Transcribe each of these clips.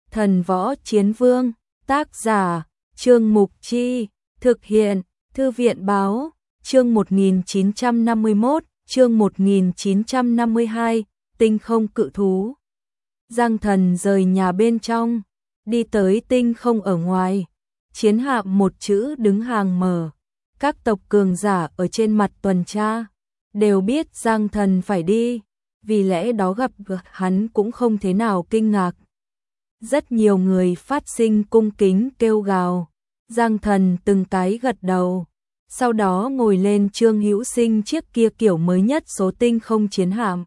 Thần Võ Chiến Vương, tác giả, Trương Mục Chi, thực hiện, Thư viện Báo, chương 1951, chương 1952, tinh không cự thú. Giang Thần rời nhà bên trong, đi tới tinh không ở ngoài, chiến hạm một chữ đứng hàng mở. Các tộc cường giả ở trên mặt tuần tra, đều biết Giang Thần phải đi, vì lẽ đó gặp hắn cũng không thế nào kinh ngạc. Rất nhiều người phát sinh cung kính kêu gào, Giang Thần từng cái gật đầu, sau đó ngồi lên Trương Hữu Sinh chiếc kia kiểu mới nhất số tinh không chiến hạm.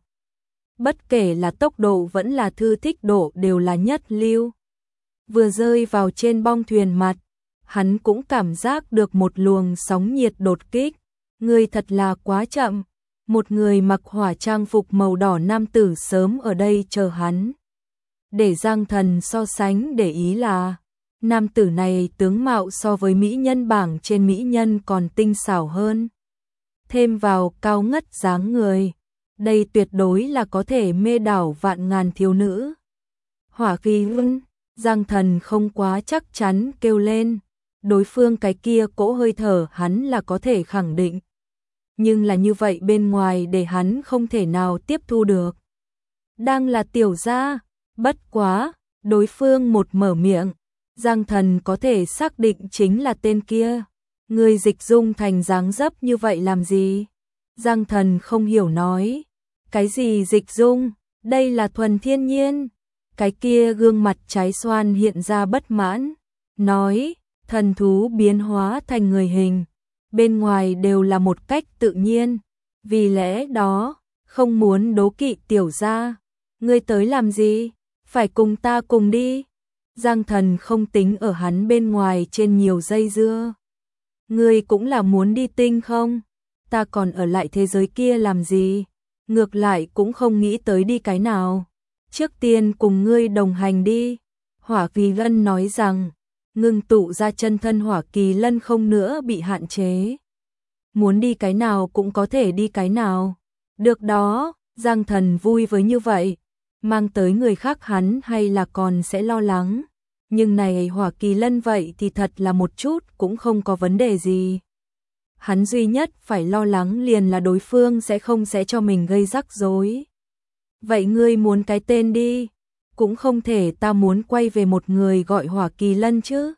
Bất kể là tốc độ vẫn là thư thích độ đều là nhất lưu. Vừa rơi vào trên bong thuyền mặt, hắn cũng cảm giác được một luồng sóng nhiệt đột kích, người thật là quá chậm. Một người mặc hỏa trang phục màu đỏ nam tử sớm ở đây chờ hắn. Để Giang Thần so sánh để ý là, nam tử này tướng mạo so với mỹ nhân bảng trên mỹ nhân còn tinh xảo hơn. Thêm vào cao ngất dáng người, đây tuyệt đối là có thể mê đảo vạn ngàn thiếu nữ. Hỏa Kỳ Lân, Giang Thần không quá chắc chắn kêu lên, đối phương cái kia cỗ hơi thở hắn là có thể khẳng định. Nhưng là như vậy bên ngoài để hắn không thể nào tiếp thu được. Đang là tiểu gia, bất quá, đối phương một mở miệng, Giang Thần có thể xác định chính là tên kia. Người dịch dung thành dáng dấp như vậy làm gì? Giang Thần không hiểu nói. Cái gì dịch dung? Đây là thuần thiên nhiên. Cái kia gương mặt trái xoan hiện ra bất mãn. Nói, thần thú biến hóa thành người hình. Bên ngoài đều là một cách tự nhiên. Vì lẽ đó, không muốn đố kỵ tiểu gia. Ngươi tới làm gì? Phải cùng ta cùng đi. Giang Thần không tính ở hắn bên ngoài trên nhiều dây dưa. Ngươi cũng là muốn đi tinh không? Ta còn ở lại thế giới kia làm gì? Ngược lại cũng không nghĩ tới đi cái nào. Trước tiên cùng ngươi đồng hành đi. Hỏa Kỳ Lân nói rằng, ngưng tụ ra chân thân Hỏa Kỳ Lân không nữa bị hạn chế. Muốn đi cái nào cũng có thể đi cái nào. Được đó, Giang Thần vui với như vậy. Mang tới người khác hắn hay là còn sẽ lo lắng. Nhưng này Hỏa Kỳ Lân vậy thì thật là một chút cũng không có vấn đề gì. Hắn duy nhất phải lo lắng liền là đối phương sẽ không cho mình gây rắc rối. Vậy ngươi muốn cái tên đi, cũng không thể ta muốn quay về một người gọi Hỏa Kỳ Lân chứ.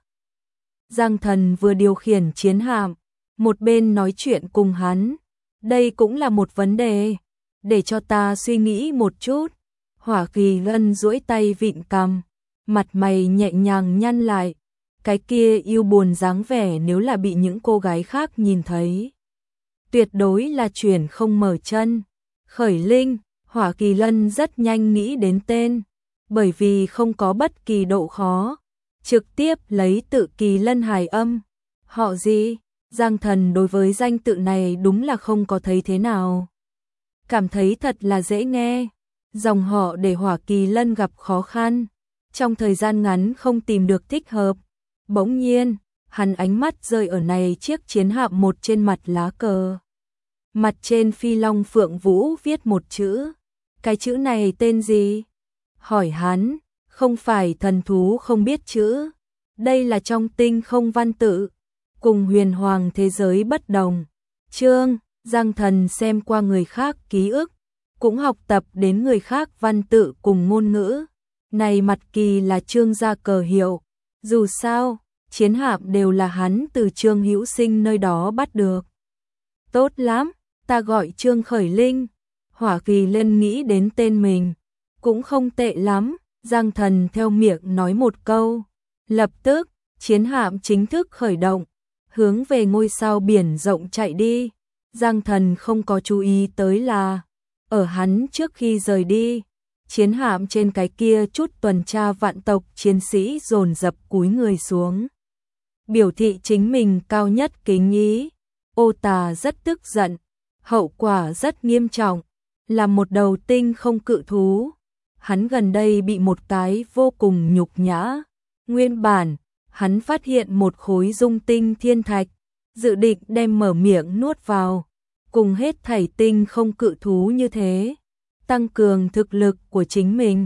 Giang Thần vừa điều khiển chiến hạm, một bên nói chuyện cùng hắn. Đây cũng là một vấn đề, để cho ta suy nghĩ một chút. Hỏa Kỳ Lân duỗi tay vịn cằm, mặt mày nhẹ nhàng nhăn lại. Cái kia yêu buồn dáng vẻ nếu là bị những cô gái khác nhìn thấy, tuyệt đối là chuyển không mở chân. Khởi Linh, Hỏa Kỳ Lân rất nhanh nghĩ đến tên, bởi vì không có bất kỳ độ khó, trực tiếp lấy tự Kỳ Lân hài âm. Họ gì? Giang Thần đối với danh tự này đúng là không có thấy thế nào. Cảm thấy thật là dễ nghe. Dòng họ để Hỏa Kỳ Lân gặp khó khăn, trong thời gian ngắn không tìm được thích hợp. Bỗng nhiên, hắn ánh mắt rơi ở này chiếc chiến hạm một trên mặt lá cờ. Mặt trên phi long phượng vũ viết một chữ. Cái chữ này tên gì? Hỏi hắn, không phải thần thú không biết chữ. Đây là trong tinh không văn tự, cùng huyền hoàng thế giới bất đồng. Chương, Giang Thần xem qua người khác ký ức, cũng học tập đến người khác văn tự cùng ngôn ngữ. Này mặt kỳ là Trương gia cờ hiệu. Dù sao, chiến hạm đều là hắn từ Trương Hữu Sinh nơi đó bắt được. Tốt lắm, ta gọi Trương Khởi Linh. Hỏa Kỳ Lân nghĩ đến tên mình, cũng không tệ lắm. Giang Thần theo miệng nói một câu. Lập tức, chiến hạm chính thức khởi động, hướng về ngôi sao biển rộng chạy đi. Giang Thần không có chú ý tới là, ở hắn trước khi rời đi, chiến hạm trên cái kia chút tuần tra vạn tộc chiến sĩ dồn dập cúi người xuống, biểu thị chính mình cao nhất kính ý. Ô Tà rất tức giận, hậu quả rất nghiêm trọng, là một đầu tinh không cự thú. Hắn gần đây bị một cái vô cùng nhục nhã. Nguyên bản, hắn phát hiện một khối dung tinh thiên thạch, dự định đem mở miệng nuốt vào, cùng hết thảy tinh không cự thú như thế, tăng cường thực lực của chính mình.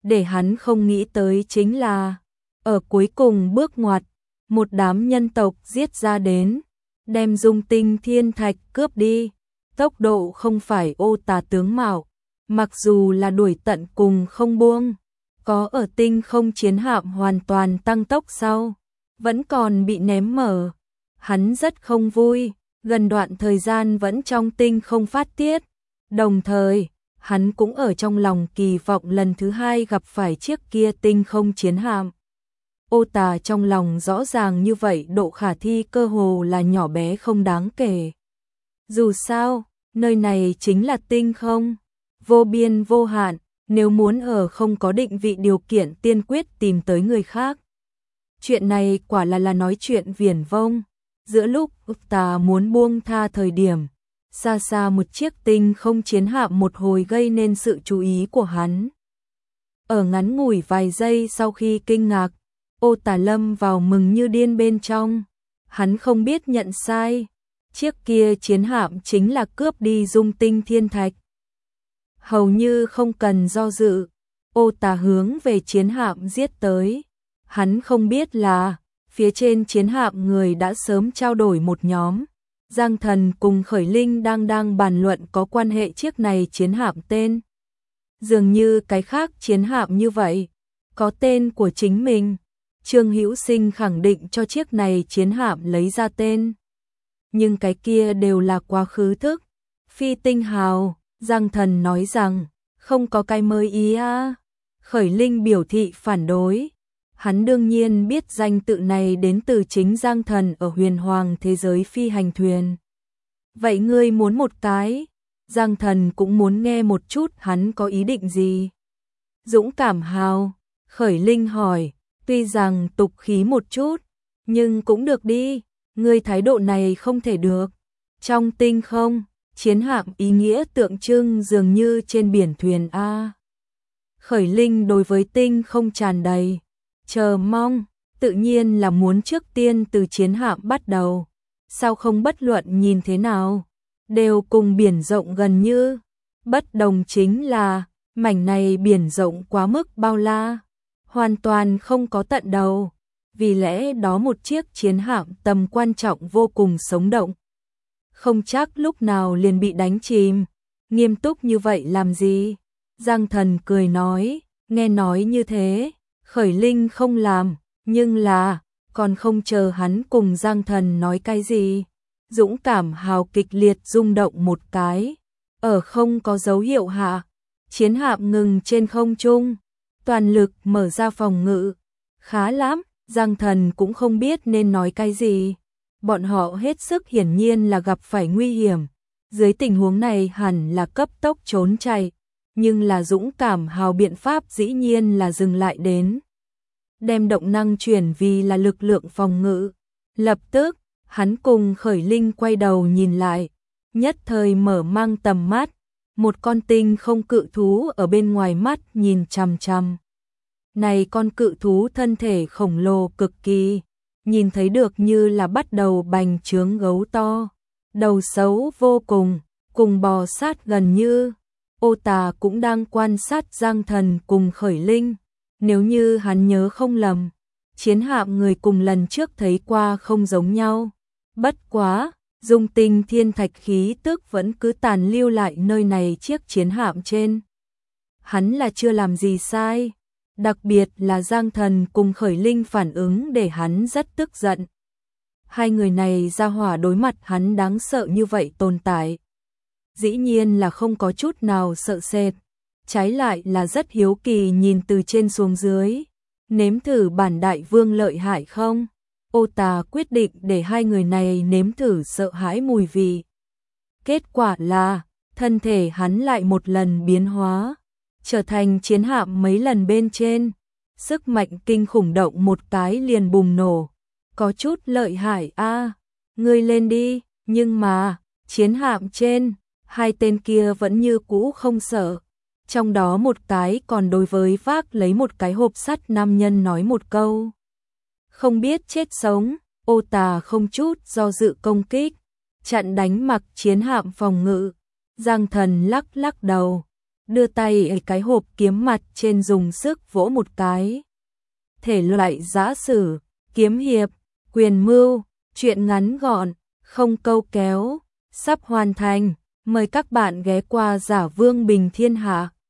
để hắn không nghĩ tới chính là, ở cuối cùng bước ngoặt, một đám nhân tộc giết ra đến, đem Dung Tinh Thiên Thạch cướp đi. Tốc độ không phải Ô Tà tướng mạo, mặc dù là đuổi tận cùng không buông, có ở tinh không chiến hạm hoàn toàn tăng tốc sau, vẫn còn bị ném mở. Hắn rất không vui, gần đoạn thời gian vẫn trong tinh không phát tiết, đồng thời, hắn cũng ở trong lòng kỳ vọng lần thứ hai gặp phải chiếc kia tinh không chiến hạm. Ô Tà trong lòng rõ ràng như vậy, độ khả thi cơ hồ là nhỏ bé không đáng kể. Dù sao, nơi này chính là tinh không, vô biên vô hạn, nếu muốn ở không có định vị điều kiện tiên quyết tìm tới người khác. Chuyện này quả là nói chuyện viển vông. Giữa lúc Tà muốn buông tha thời điểm, xa xa một chiếc tinh không chiến hạm một hồi gây nên sự chú ý của hắn. Ở ngắn ngủi vài giây sau khi kinh ngạc, Ô Tà lâm vào mừng như điên bên trong. Hắn không biết nhận sai, chiếc kia chiến hạm chính là cướp đi Dung Tinh Thiên Thạch. Hầu như không cần do dự, Ô Tà hướng về chiến hạm giết tới. Hắn không biết là phía trên chiến hạm người đã sớm trao đổi một nhóm. Giang Thần cùng Khởi Linh đang bàn luận có quan hệ chiếc này chiến hạm tên. Dường như cái khác chiến hạm như vậy, có tên của chính mình. Trương Hữu Sinh khẳng định cho chiếc này chiến hạm lấy ra tên. Nhưng cái kia đều là quá khứ thức. Phi tinh hào, Giang Thần nói rằng, không có cái mới ý à. Khởi Linh biểu thị phản đối. Hắn đương nhiên biết danh tự này đến từ chính Giang Thần ở huyền hoàng thế giới phi hành thuyền. Vậy ngươi muốn một cái? Giang Thần cũng muốn nghe một chút hắn có ý định gì. Dũng cảm hào, Khởi Linh hỏi, tuy rằng tục khí một chút, nhưng cũng được đi, ngươi thái độ này không thể được. Trong tinh không, chiến hạm ý nghĩa tượng trưng dường như trên biển thuyền A. Khởi Linh đối với tinh không tràn đầy chờ mong, tự nhiên là muốn trước tiên từ chiến hạm bắt đầu. Sao không bất luận nhìn thế nào, đều cùng biển rộng gần như. Bất đồng chính là, mảnh này biển rộng quá mức bao la, hoàn toàn không có tận đầu. Vì lẽ đó một chiếc chiến hạm tầm quan trọng vô cùng sống động. Không chắc lúc nào liền bị đánh chìm. Nghiêm túc như vậy làm gì? Giang Thần cười nói, nghe nói như thế, Khởi Linh không làm, nhưng là, còn không chờ hắn cùng Giang Thần nói cái gì. Dũng cảm hào kịch liệt rung động một cái, ở không có dấu hiệu hạ, chiến hạm ngừng trên không trung, toàn lực mở ra phòng ngự. Khá lắm, Giang Thần cũng không biết nên nói cái gì. Bọn họ hết sức hiển nhiên là gặp phải nguy hiểm, dưới tình huống này hẳn là cấp tốc trốn chạy, nhưng là dũng cảm hào biện pháp dĩ nhiên là dừng lại đến. Đem động năng chuyển vì là lực lượng phòng ngự. Lập tức, hắn cùng Khởi Linh quay đầu nhìn lại, nhất thời mở mang tầm mắt, một con tinh không cự thú ở bên ngoài mắt nhìn chằm chằm. Này con cự thú thân thể khổng lồ cực kỳ, nhìn thấy được như là bắt đầu bành trướng gấu to, đầu xấu vô cùng bò sát gần như. Ô Tà cũng đang quan sát Giang Thần cùng Khởi Linh, nếu như hắn nhớ không lầm, chiến hạm người cùng lần trước thấy qua không giống nhau. Bất quá, Dung Tinh Thiên Thạch khí tức vẫn cứ tàn lưu lại nơi này chiếc chiến hạm trên. Hắn là chưa làm gì sai, đặc biệt là Giang Thần cùng Khởi Linh phản ứng để hắn rất tức giận. Hai người này ra hỏa đối mặt hắn đáng sợ như vậy tồn tại. Dĩ nhiên là không có chút nào sợ sệt, trái lại là rất hiếu kỳ nhìn từ trên xuống dưới. Nếm thử bản đại vương lợi hại không? Ô Tà quyết định để hai người này nếm thử sợ hãi mùi vị. Kết quả là, thân thể hắn lại một lần biến hóa, trở thành chiến hạm mấy lần bên trên. Sức mạnh kinh khủng động một cái liền bùng nổ. Có chút lợi hại a, ngươi lên đi, nhưng mà, chiến hạm trên, hai tên kia vẫn như cũ không sợ. Trong đó một cái còn đối với vác lấy một cái hộp sắt nam nhân nói một câu. Không biết chết sống, Ô Tà không chút do dự công kích, chặn đánh mặc chiến hạm phòng ngự. Giang Thần lắc lắc đầu, đưa tay ở cái hộp kiếm mặt trên dùng sức vỗ một cái. Thể loại giã sử, kiếm hiệp, quyền mưu, truyện ngắn gọn, không câu kéo, sắp hoàn thành. Mời các bạn ghé qua Giả Vương Bình Thiên Hạ.